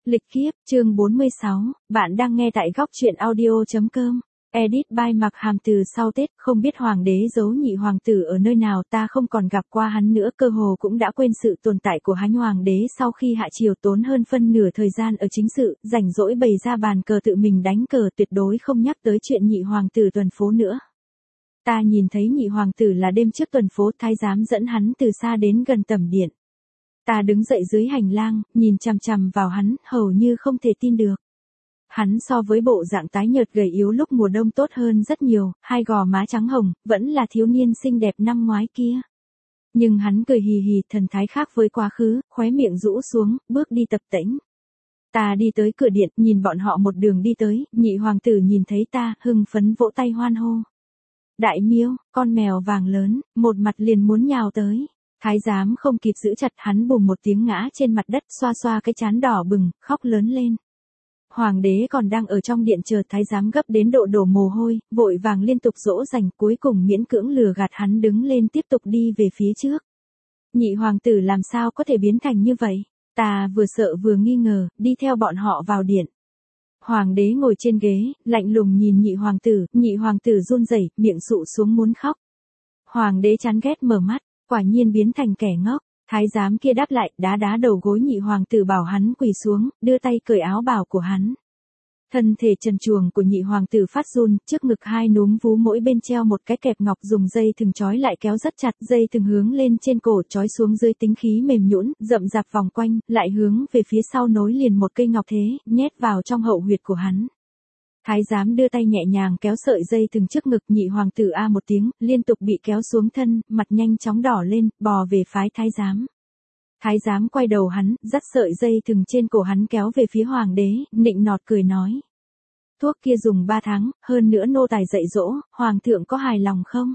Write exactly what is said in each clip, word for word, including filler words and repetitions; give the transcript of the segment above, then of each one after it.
Lịch kiếp, chương bốn mươi sáu, bạn đang nghe tại góc truyện audio.com. Edit by Mặc Hàm. Từ sau Tết, không biết hoàng đế giấu nhị hoàng tử ở nơi nào, ta không còn gặp qua hắn nữa, cơ hồ cũng đã quên sự tồn tại của hắn. Hoàng đế sau khi hạ triều tốn hơn phân nửa thời gian ở chính sự, rảnh rỗi bày ra bàn cờ tự mình đánh cờ, tuyệt đối không nhắc tới chuyện nhị hoàng tử tuần phố nữa. Ta nhìn thấy nhị hoàng tử là đêm trước tuần phố, thái giám dẫn hắn từ xa đến gần tẩm điện. Ta đứng dậy dưới hành lang, nhìn chằm chằm vào hắn, hầu như không thể tin được. Hắn so với bộ dạng tái nhợt gầy yếu lúc mùa đông tốt hơn rất nhiều, hai gò má trắng hồng, vẫn là thiếu niên xinh đẹp năm ngoái kia. Nhưng hắn cười hì hì, thần thái khác với quá khứ, khóe miệng rũ xuống, bước đi tập tễnh. Ta đi tới cửa điện, nhìn bọn họ một đường đi tới, nhị hoàng tử nhìn thấy ta, hưng phấn vỗ tay hoan hô. Đại miêu, con mèo vàng lớn, một mặt liền muốn nhào tới. Thái giám không kịp giữ chặt hắn, bùm một tiếng ngã trên mặt đất, xoa xoa cái trán đỏ bừng, khóc lớn lên. Hoàng đế còn đang ở trong điện chờ, thái giám gấp đến độ đổ mồ hôi, vội vàng liên tục dỗ dành, cuối cùng miễn cưỡng lừa gạt hắn đứng lên tiếp tục đi về phía trước. Nhị hoàng tử làm sao có thể biến thành như vậy? Ta vừa sợ vừa nghi ngờ, đi theo bọn họ vào điện. Hoàng đế ngồi trên ghế, lạnh lùng nhìn nhị hoàng tử, nhị hoàng tử run rẩy, miệng sụ xuống muốn khóc. Hoàng đế chán ghét mở mắt. Quả nhiên biến thành kẻ ngốc, thái giám kia đáp lại, đá đá đầu gối nhị hoàng tử bảo hắn quỳ xuống, đưa tay cởi áo bào của hắn. Thân thể trần truồng của nhị hoàng tử phát run, trước ngực hai núm vú mỗi bên treo một cái kẹp ngọc dùng dây thừng trói lại kéo rất chặt, dây thừng hướng lên trên cổ trói xuống dưới tính khí mềm nhũn, rậm rạp vòng quanh, lại hướng về phía sau nối liền một cây ngọc thế, nhét vào trong hậu huyệt của hắn. Thái giám đưa tay nhẹ nhàng kéo sợi dây thừng trước ngực, nhị hoàng tử a một tiếng, liên tục bị kéo xuống thân, mặt nhanh chóng đỏ lên, bò về phái thái giám. Thái giám quay đầu hắn, dắt sợi dây thừng trên cổ hắn kéo về phía hoàng đế, nịnh nọt cười nói. Thuốc kia dùng ba tháng, hơn nữa nô tài dạy dỗ, hoàng thượng có hài lòng không?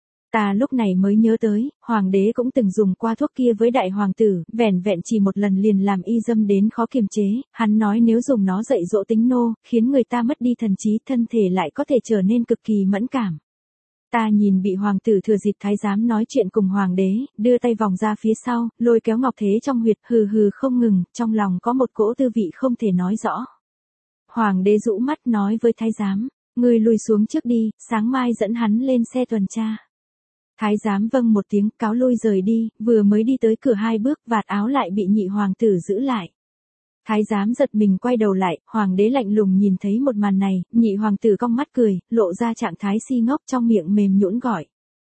Ta lúc này mới nhớ tới, hoàng đế cũng từng dùng qua thuốc kia với đại hoàng tử, vẻn vẹn chỉ một lần liền làm y dâm đến khó kiềm chế, hắn nói nếu dùng nó dạy dỗ tính nô, khiến người ta mất đi thần trí, thân thể lại có thể trở nên cực kỳ mẫn cảm. Ta nhìn bị hoàng tử thừa dịp thái giám nói chuyện cùng hoàng đế, đưa tay vòng ra phía sau, lôi kéo ngọc thế trong huyệt, hừ hừ không ngừng, trong lòng có một cỗ tư vị không thể nói rõ. Hoàng đế rũ mắt nói với thái giám, ngươi lùi xuống trước đi, sáng mai dẫn hắn lên xe tuần tra. Thái giám vâng một tiếng, cáo lui rời đi, vừa mới đi tới cửa hai bước, vạt áo lại bị nhị hoàng tử giữ lại. Thái giám giật mình quay đầu lại, hoàng đế lạnh lùng nhìn thấy một màn này, nhị hoàng tử cong mắt cười, lộ ra trạng thái si ngốc, trong miệng mềm nhũn gọi.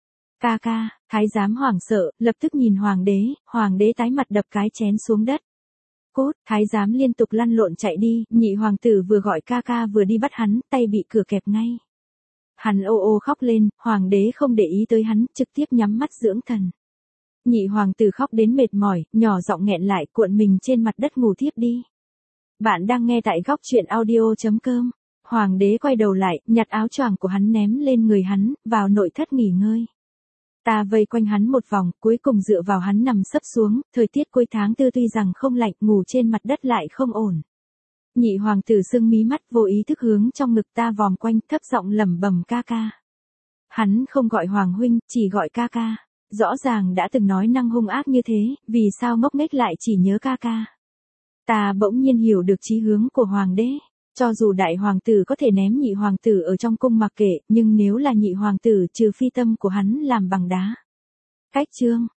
Ca ca, thái giám hoảng sợ, lập tức nhìn hoàng đế, hoàng đế tái mặt đập cái chén xuống đất. Cốt, thái giám liên tục lăn lộn chạy đi, nhị hoàng tử vừa gọi ca ca vừa đi bắt hắn, tay bị cửa kẹp ngay. Hắn ô ô khóc lên, hoàng đế không để ý tới hắn, trực tiếp nhắm mắt dưỡng thần. Nhị hoàng tử khóc đến mệt mỏi, nhỏ giọng nghẹn lại, cuộn mình trên mặt đất ngủ thiếp đi. Bạn đang nghe tại góc truyện audio.com. Hoàng đế quay đầu lại, nhặt áo choàng của hắn ném lên người hắn, vào nội thất nghỉ ngơi. Ta vây quanh hắn một vòng, cuối cùng dựa vào hắn nằm sấp xuống, thời tiết cuối tháng tư tuy rằng không lạnh, ngủ trên mặt đất lại không ổn. Nhị hoàng tử sưng mí mắt, vô ý thức hướng trong ngực ta vòng quanh, thấp giọng lẩm bẩm ca ca. Hắn không gọi hoàng huynh, chỉ gọi ca ca. Rõ ràng đã từng nói năng hung ác như thế, vì sao ngốc nghếch lại chỉ nhớ ca ca. Ta bỗng nhiên hiểu được chí hướng của hoàng đế. Cho dù đại hoàng tử có thể ném nhị hoàng tử ở trong cung mặc kệ, nhưng nếu là nhị hoàng tử trừ phi tâm của hắn làm bằng đá. Cách chương.